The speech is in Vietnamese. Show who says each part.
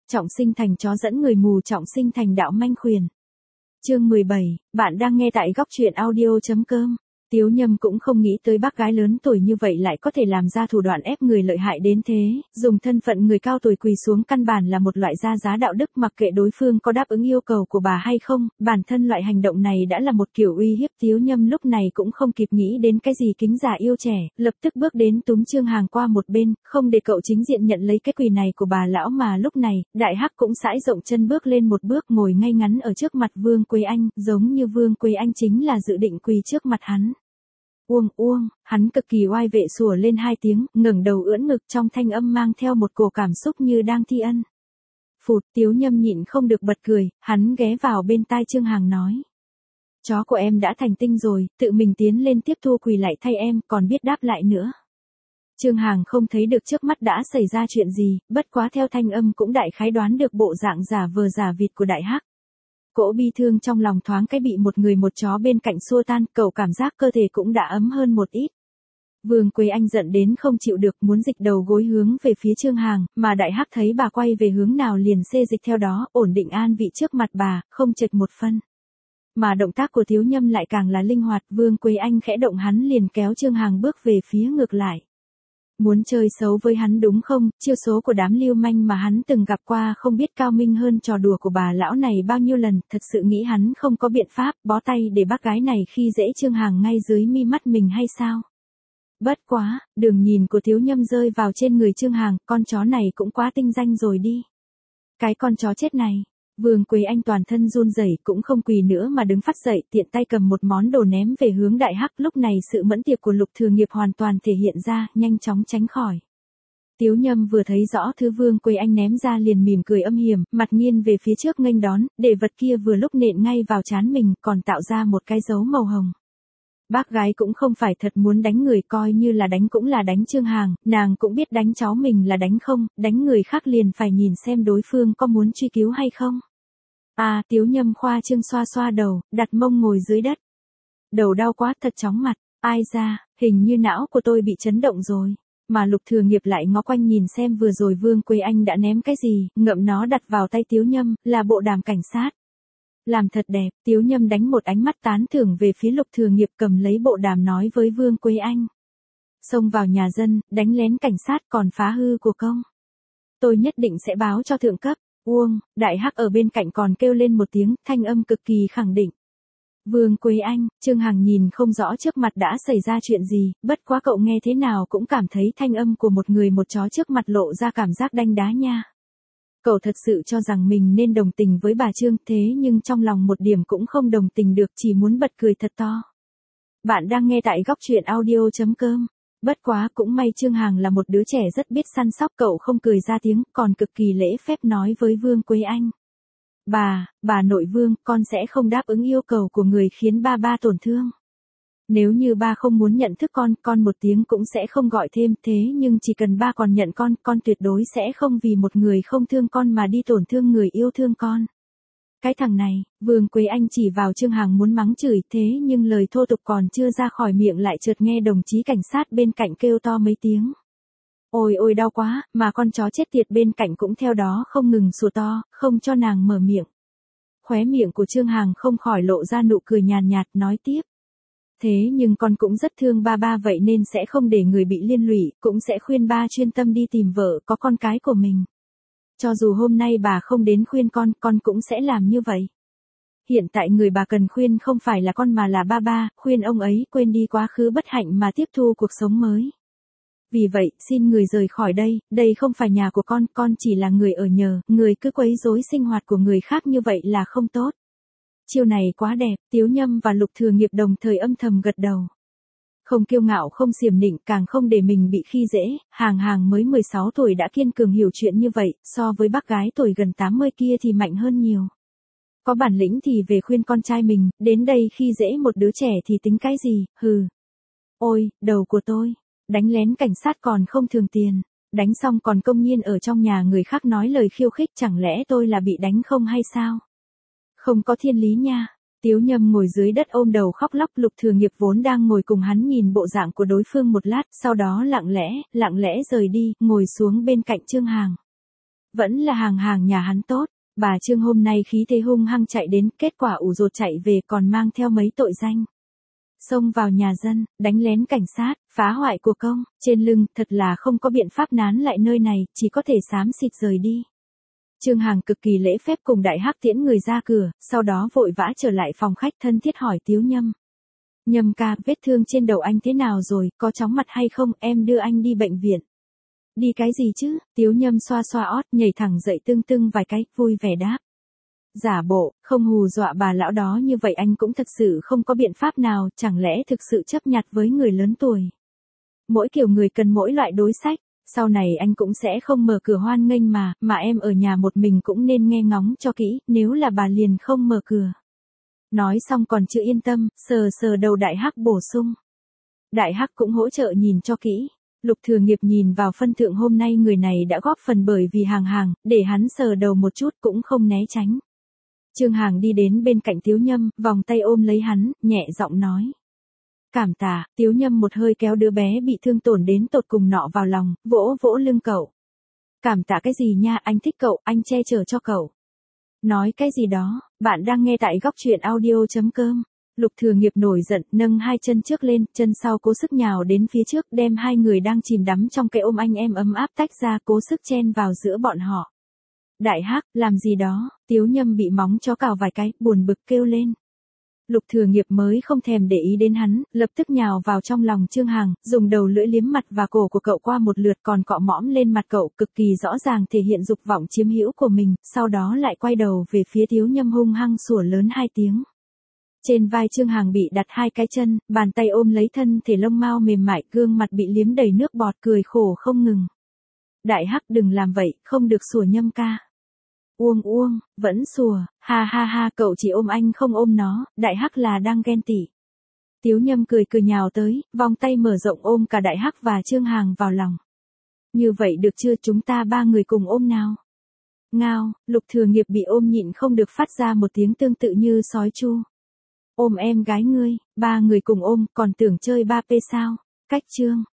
Speaker 1: Trọng sinh thành chó dẫn người mù, trọng sinh thành đạo manh khuyển. Chương 17, bạn đang nghe tại góc truyện audio.com. Tiếu Nhâm cũng không nghĩ tới bác gái lớn tuổi như vậy lại có thể làm ra thủ đoạn ép người lợi hại đến thế, dùng thân phận người cao tuổi quỳ xuống căn bản là một loại ra giá đạo đức, mặc kệ đối phương có đáp ứng yêu cầu của bà hay không, bản thân loại hành động này đã là một kiểu uy hiếp. Tiếu Nhâm lúc này cũng không kịp nghĩ đến cái gì kính già yêu trẻ, lập tức bước đến túm Trương Hàng qua một bên, không để cậu chính diện nhận lấy cái quỳ này của bà lão, mà lúc này, Đại Hắc cũng sải rộng chân bước lên một bước, ngồi ngay ngắn ở trước mặt Vương Quế Anh, giống như Vương Quế Anh chính là dự định quỳ trước mặt hắn. Uông uông, hắn cực kỳ oai vệ sủa lên 2 tiếng, ngẩng đầu ưỡn ngực, trong thanh âm mang theo một cổ cảm xúc như đang thi ân. Phụt, Tiếu Nhâm nhịn không được bật cười, hắn ghé vào bên tai Trương Hàng nói. Chó của em đã thành tinh rồi, tự mình tiến lên tiếp thu quỳ lại thay em, còn biết đáp lại nữa. Trương Hàng không thấy được trước mắt đã xảy ra chuyện gì, bất quá theo thanh âm cũng đại khái đoán được bộ dạng giả vờ giả vịt của Đại Hắc. Cỗ bi thương trong lòng thoáng cái bị một người một chó bên cạnh xua tan, cậu cảm giác cơ thể cũng đã ấm hơn một ít. Vương Quế Anh giận đến không chịu được, muốn dịch đầu gối hướng về phía Trương Hàng, mà Đại Hắc thấy bà quay về hướng nào liền xê dịch theo đó, ổn định an vị trước mặt bà, không chệch một phân. Mà động tác của Tiếu Nhâm lại càng là linh hoạt, Vương Quế Anh khẽ động hắn liền kéo Trương Hàng bước về phía ngược lại. Muốn chơi xấu với hắn đúng không? Chiêu số của đám lưu manh mà hắn từng gặp qua không biết cao minh hơn trò đùa của bà lão này bao nhiêu lần, thật sự nghĩ hắn không có biện pháp bó tay để bác gái này khi dễ Trương Hàng ngay dưới mi mắt mình hay sao? Bất quá, đường nhìn của Tiếu Nhâm rơi vào trên người Trương Hàng, con chó này cũng quá tinh danh rồi đi. Cái con chó chết này. Vương Quế Anh toàn thân run rẩy, cũng không quỳ nữa mà đứng phắt dậy, tiện tay cầm một món đồ ném về hướng Đại Hắc. Lúc này sự mẫn tiệp của Lục Thừa Nghiệp hoàn toàn thể hiện ra, nhanh chóng tránh khỏi. Tiếu Nhâm vừa thấy rõ thứ Vương Quế Anh ném ra liền mỉm cười âm hiểm, mặt nghiêng về phía trước nghênh đón, để vật kia vừa lúc nện ngay vào trán mình, còn tạo ra một cái dấu màu hồng. Bác gái cũng không phải thật muốn đánh người, coi như là đánh cũng là đánh Trương Hàng, nàng cũng biết đánh cháu mình là đánh không, đánh người khác liền phải nhìn xem đối phương có muốn truy cứu hay không. Tiếu Nhâm khoa trương xoa xoa đầu, đặt mông ngồi dưới đất. Đầu đau quá, thật chóng mặt, ai ra, hình như não của tôi bị chấn động rồi. Mà Lục Thừa Nghiệp lại ngó quanh nhìn xem vừa rồi Vương Quế Anh đã ném cái gì, ngậm nó đặt vào tay Tiếu Nhâm, là bộ đàm cảnh sát. Làm thật đẹp, Tiếu Nhâm đánh một ánh mắt tán thưởng về phía Lục Thừa Nghiệp, cầm lấy bộ đàm nói với Vương Quế Anh. Xông vào nhà dân, đánh lén cảnh sát còn phá hư của công. Tôi nhất định sẽ báo cho thượng cấp. Uông, Đại Hắc ở bên cạnh còn kêu lên một tiếng, thanh âm cực kỳ khẳng định. Vương Quế Anh, Trương Hằng nhìn không rõ trước mặt đã xảy ra chuyện gì, bất quá cậu nghe thế nào cũng cảm thấy thanh âm của một người một chó trước mặt lộ ra cảm giác đanh đá nha. Cậu thật sự cho rằng mình nên đồng tình với bà Trương, thế nhưng trong lòng một điểm cũng không đồng tình được, chỉ muốn bật cười thật to. Bạn đang nghe tại góc truyện audio.com. Bất quá cũng may Trương Hàng là một đứa trẻ rất biết săn sóc, cậu không cười ra tiếng, còn cực kỳ lễ phép nói với Vương Quế Anh. Bà nội Vương, con sẽ không đáp ứng yêu cầu của người khiến ba tổn thương. Nếu như ba không muốn nhận thức con một tiếng cũng sẽ không gọi thêm, thế nhưng chỉ cần ba còn nhận con tuyệt đối sẽ không vì một người không thương con mà đi tổn thương người yêu thương con. Cái thằng này, Vương Quế Anh chỉ vào Trương Hàng muốn mắng chửi, thế nhưng lời thô tục còn chưa ra khỏi miệng lại chợt nghe đồng chí cảnh sát bên cạnh kêu to mấy tiếng. Ôi ôi đau quá, mà con chó chết tiệt bên cạnh cũng theo đó không ngừng sủa to, không cho nàng mở miệng. Khóe miệng của Trương Hàng không khỏi lộ ra nụ cười nhàn nhạt, nói tiếp. Thế nhưng con cũng rất thương ba vậy nên sẽ không để người bị liên lụy, cũng sẽ khuyên ba chuyên tâm đi tìm vợ, có con cái của mình. Cho dù hôm nay bà không đến khuyên con cũng sẽ làm như vậy. Hiện tại người bà cần khuyên không phải là con mà là ba, khuyên ông ấy quên đi quá khứ bất hạnh mà tiếp thu cuộc sống mới. Vì vậy, xin người rời khỏi đây không phải nhà của con chỉ là người ở nhờ, người cứ quấy rối sinh hoạt của người khác như vậy là không tốt. Chiêu này quá đẹp, Tiếu Nhâm và Lục Thừa Nghiệp đồng thời âm thầm gật đầu. Không kiêu ngạo không xiểm nịnh, càng không để mình bị khi dễ, Hàng mới 16 tuổi đã kiên cường hiểu chuyện như vậy, so với bác gái tuổi gần 80 kia thì mạnh hơn nhiều. Có bản lĩnh thì về khuyên con trai mình, đến đây khi dễ một đứa trẻ thì tính cái gì, hừ. Ôi, đầu của tôi, đánh lén cảnh sát còn không thường tiền, đánh xong còn công nhiên ở trong nhà người khác nói lời khiêu khích, chẳng lẽ tôi là bị đánh không hay sao? Không có thiên lý nha. Tiếu Nhâm ngồi dưới đất ôm đầu khóc lóc, Lục Thừa Nghiệp vốn đang ngồi cùng hắn nhìn bộ dạng của đối phương một lát, sau đó lặng lẽ rời đi, ngồi xuống bên cạnh Trương Hàng. Vẫn là hàng hàng nhà hắn tốt, bà Trương hôm nay khí thế hung hăng chạy đến, kết quả ủ rột chạy về còn mang theo mấy tội danh. Xông vào nhà dân, đánh lén cảnh sát, phá hoại của công, trên lưng, thật là không có biện pháp nán lại nơi này, chỉ có thể xám xịt rời đi. Trương Hằng cực kỳ lễ phép cùng Đại Hắc tiễn người ra cửa, sau đó vội vã trở lại phòng khách thân thiết hỏi Tiếu Nhâm. Nhâm ca, vết thương trên đầu anh thế nào rồi, có chóng mặt hay không, em đưa anh đi bệnh viện. Đi cái gì chứ, Tiếu Nhâm xoa xoa ót, nhảy thẳng dậy tưng tưng vài cái, vui vẻ đáp. Giả bộ, không hù dọa bà lão đó như vậy anh cũng thật sự không có biện pháp nào, chẳng lẽ thực sự chấp nhặt với người lớn tuổi. Mỗi kiểu người cần mỗi loại đối sách, sau này anh cũng sẽ không mở cửa hoan nghênh mà em ở nhà một mình cũng nên nghe ngóng cho kỹ, nếu là bà liền không mở cửa. Nói xong còn chưa yên tâm, sờ sờ đầu Đại Hắc bổ sung. Đại Hắc cũng hỗ trợ nhìn cho kỹ. Lục Thừa Nghiệp nhìn vào phân thượng hôm nay người này đã góp phần bởi vì hàng hàng, để hắn sờ đầu một chút cũng không né tránh. Trương Hằng đi đến bên cạnh Tiếu Nhâm, vòng tay ôm lấy hắn, nhẹ giọng nói. Cảm tạ, Tiếu Nhâm một hơi kéo đứa bé bị thương tổn đến tột cùng nọ vào lòng, vỗ vỗ lưng cậu. Cảm tạ cái gì nha, anh thích cậu, anh che chở cho cậu. Nói cái gì đó, bạn đang nghe tại góc truyện audio.com. Lục Thừa Nghiệp nổi giận, nâng hai chân trước lên, chân sau cố sức nhào đến phía trước, đem hai người đang chìm đắm trong cái ôm anh em ấm áp tách ra, cố sức chen vào giữa bọn họ. Đại Hắc, làm gì đó, Tiếu Nhâm bị móng chó cào vài cái, buồn bực kêu lên. Lục Thừa Nghiệp mới không thèm để ý đến hắn, lập tức nhào vào trong lòng Trương Hằng, dùng đầu lưỡi liếm mặt và cổ của cậu qua một lượt còn cọ mõm lên mặt cậu, cực kỳ rõ ràng thể hiện dục vọng chiếm hữu của mình, sau đó lại quay đầu về phía Tiếu Nhâm hung hăng sủa lớn hai tiếng. Trên vai Trương Hằng bị đặt hai cái chân, bàn tay ôm lấy thân thể lông mao mềm mại, gương mặt bị liếm đầy nước bọt, cười khổ không ngừng. Đại Hắc đừng làm vậy, không được sủa Nhâm ca. Uông uông, vẫn sủa, ha ha ha, cậu chỉ ôm anh không ôm nó, Đại Hắc là đang ghen tị. Tiếu Nhâm cười cười nhào tới, vòng tay mở rộng ôm cả Đại Hắc và Trương Hằng vào lòng. Như vậy được chưa, chúng ta ba người cùng ôm nào. Ngao, Lục Thừa Nghiệp bị ôm nhịn không được phát ra một tiếng tương tự như sói chu. Ôm em gái ngươi, ba người cùng ôm, còn tưởng chơi 3P sao, cách chương.